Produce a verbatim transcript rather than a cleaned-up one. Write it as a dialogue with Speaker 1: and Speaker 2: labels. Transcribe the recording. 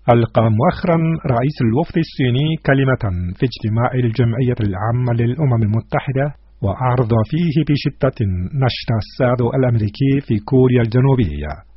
Speaker 1: ألقى مؤخرا رئيس الوفد الصيني كلمة في اجتماع الجمعية العامة للأمم المتحدة، وأعرض فيه بشدة نشر الساد الأمريكي في كوريا الجنوبية.